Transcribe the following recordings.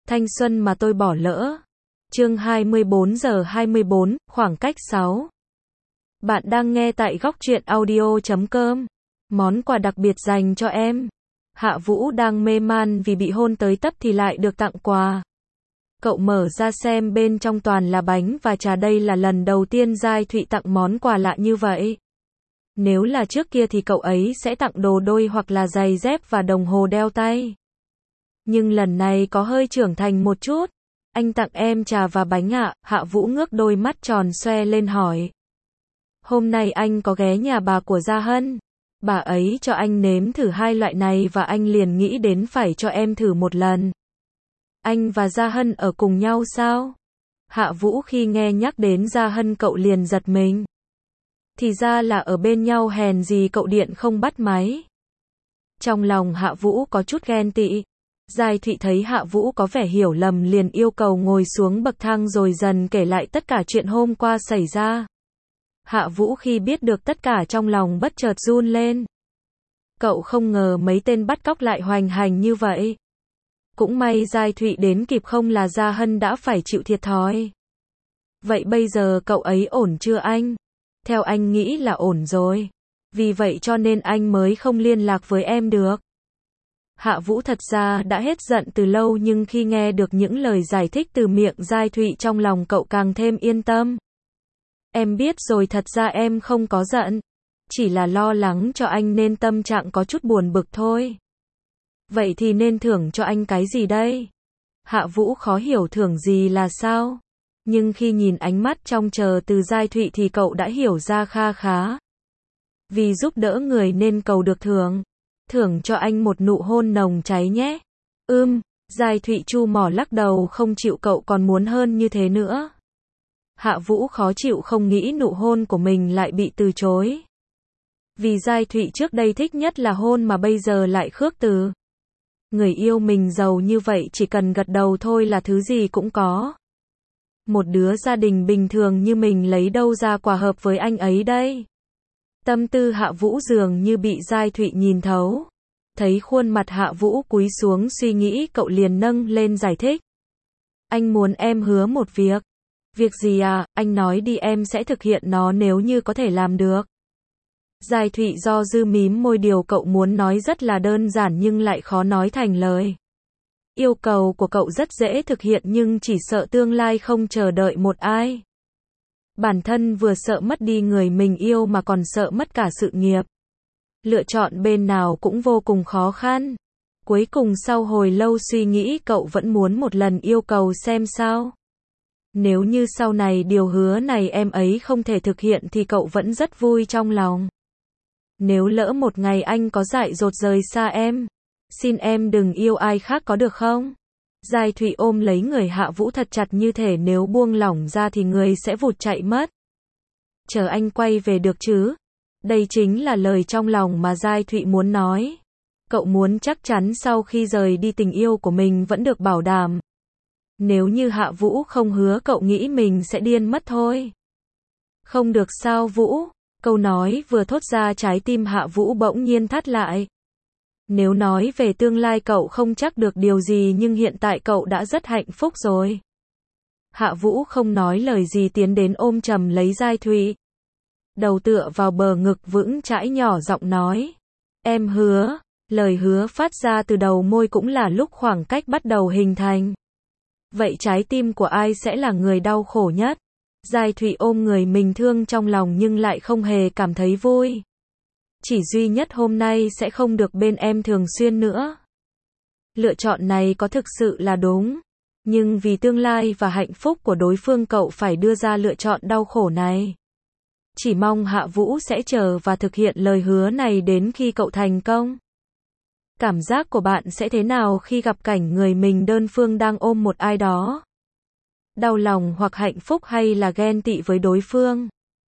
Thanh xuân mà tôi bỏ lỡ. Chương 24 giờ 24, khoảng cách 6. Bạn đang nghe tại góc truyện audio.com. Món quà đặc biệt dành cho em. Hạ Vũ đang mê man vì bị hôn tới tấp thì lại được tặng quà. Cậu mở ra xem bên trong toàn là bánh và trà, đây là lần đầu tiên Giai Thụy tặng món quà lạ như vậy. Nếu là trước kia thì cậu ấy sẽ tặng đồ đôi hoặc là giày dép và đồng hồ đeo tay. Nhưng lần này có hơi trưởng thành một chút. Anh tặng em trà và bánh ạ. Hạ Vũ ngước đôi mắt tròn xoe lên hỏi. Hôm nay anh có ghé nhà bà của Gia Hân. Bà ấy cho anh nếm thử hai loại này và anh liền nghĩ đến phải cho em thử một lần. Anh và Gia Hân ở cùng nhau sao? Hạ Vũ khi nghe nhắc đến Gia Hân cậu liền giật mình. Thì ra là ở bên nhau, hèn gì cậu điện không bắt máy. Trong lòng Hạ Vũ có chút ghen tị. Giai Thụy thấy Hạ Vũ có vẻ hiểu lầm liền yêu cầu ngồi xuống bậc thang rồi dần kể lại tất cả chuyện hôm qua xảy ra. Hạ Vũ khi biết được tất cả trong lòng bất chợt run lên. Cậu không ngờ mấy tên bắt cóc lại hoành hành như vậy. Cũng may Giai Thụy đến kịp, không là Gia Hân đã phải chịu thiệt thòi. Vậy bây giờ cậu ấy ổn chưa anh? Theo anh nghĩ là ổn rồi. Vì vậy cho nên anh mới không liên lạc với em được. Hạ Vũ thật ra đã hết giận từ lâu, nhưng khi nghe được những lời giải thích từ miệng Giai Thụy trong lòng cậu càng thêm yên tâm. Em biết rồi, thật ra em không có giận. Chỉ là lo lắng cho anh nên tâm trạng có chút buồn bực thôi. Vậy thì nên thưởng cho anh cái gì đây? Hạ Vũ khó hiểu thưởng gì là sao? Nhưng khi nhìn ánh mắt trông chờ từ Giai Thụy thì cậu đã hiểu ra kha khá. Vì giúp đỡ người nên cầu được thưởng. Thưởng cho anh một nụ hôn nồng cháy nhé. Giai Thụy chu mỏ lắc đầu không chịu, cậu còn muốn hơn như thế nữa. Hạ Vũ khó chịu không nghĩ nụ hôn của mình lại bị từ chối. Vì Giai Thụy trước đây thích nhất là hôn mà bây giờ lại khước từ. Người yêu mình giàu như vậy chỉ cần gật đầu thôi là thứ gì cũng có. Một đứa gia đình bình thường như mình lấy đâu ra quà hợp với anh ấy đây? Tâm tư Hạ Vũ dường như bị Giai Thụy nhìn thấu. Thấy khuôn mặt Hạ Vũ cúi xuống suy nghĩ, cậu liền nâng lên giải thích. Anh muốn em hứa một việc. Việc gì à? Anh nói đi, em sẽ thực hiện nó nếu như có thể làm được. Giai Thụy do dự mím môi, điều cậu muốn nói rất là đơn giản nhưng lại khó nói thành lời. Yêu cầu của cậu rất dễ thực hiện nhưng chỉ sợ tương lai không chờ đợi một ai. Bản thân vừa sợ mất đi người mình yêu mà còn sợ mất cả sự nghiệp. Lựa chọn bên nào cũng vô cùng khó khăn. Cuối cùng sau hồi lâu suy nghĩ cậu vẫn muốn một lần yêu cầu xem sao. Nếu như sau này điều hứa này em ấy không thể thực hiện thì cậu vẫn rất vui trong lòng. Nếu lỡ một ngày anh có dại dột rời xa em, xin em đừng yêu ai khác có được không? Giai Thụy ôm lấy người Hạ Vũ thật chặt, như thể nếu buông lỏng ra thì người sẽ vụt chạy mất. Chờ anh quay về được chứ? Đây chính là lời trong lòng mà Giai Thụy muốn nói. Cậu muốn chắc chắn sau khi rời đi tình yêu của mình vẫn được bảo đảm. Nếu như Hạ Vũ không hứa cậu nghĩ mình sẽ điên mất thôi. Không được sao Vũ? Câu nói vừa thốt ra trái tim Hạ Vũ bỗng nhiên thắt lại. Nếu nói về tương lai cậu không chắc được điều gì, nhưng hiện tại cậu đã rất hạnh phúc rồi. Hạ Vũ không nói lời gì tiến đến ôm chầm lấy Giai Thụy. Đầu tựa vào bờ ngực vững chãi nhỏ giọng nói. Em hứa. Lời hứa phát ra từ đầu môi cũng là lúc khoảng cách bắt đầu hình thành. Vậy trái tim của ai sẽ là người đau khổ nhất? Giai Thụy ôm người mình thương trong lòng nhưng lại không hề cảm thấy vui. Chỉ duy nhất hôm nay sẽ không được bên em thường xuyên nữa. Lựa chọn này có thực sự là đúng. Nhưng vì tương lai và hạnh phúc của đối phương cậu phải đưa ra lựa chọn đau khổ này. Chỉ mong Hạ Vũ sẽ chờ và thực hiện lời hứa này đến khi cậu thành công. Cảm giác của bạn sẽ thế nào khi gặp cảnh người mình đơn phương đang ôm một ai đó? Đau lòng hoặc hạnh phúc hay là ghen tị với đối phương?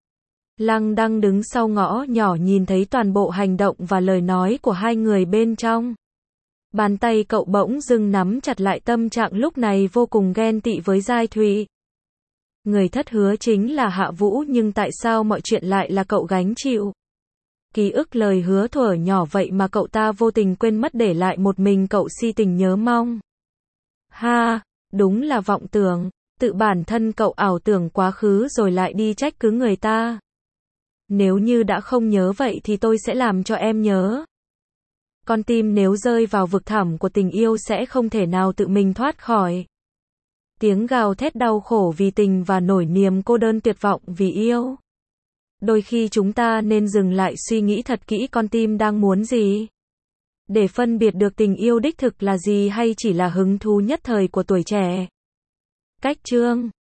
Lăng đang đứng sau ngõ nhỏ nhìn thấy toàn bộ hành động và lời nói của hai người bên trong. Bàn tay cậu bỗng dưng nắm chặt lại, tâm trạng lúc này vô cùng ghen tị với Giai Thụy. Người thất hứa chính là Hạ Vũ, nhưng tại sao mọi chuyện lại là cậu gánh chịu? Ký ức lời hứa thuở nhỏ vậy mà cậu ta vô tình quên mất, để lại một mình cậu si tình nhớ mong. Ha, Đúng là vọng tưởng, tự bản thân cậu ảo tưởng quá khứ rồi lại đi trách cứ người ta. Nếu như đã không nhớ vậy thì tôi sẽ làm cho em nhớ. Con tim nếu rơi vào vực thẳm của tình yêu sẽ không thể nào tự mình thoát khỏi. Tiếng gào thét đau khổ vì tình và nỗi niềm cô đơn tuyệt vọng vì yêu. Đôi khi chúng ta nên dừng lại suy nghĩ thật kỹ con tim đang muốn gì. Để phân biệt được tình yêu đích thực là gì hay chỉ là hứng thú nhất thời của tuổi trẻ. Cách chương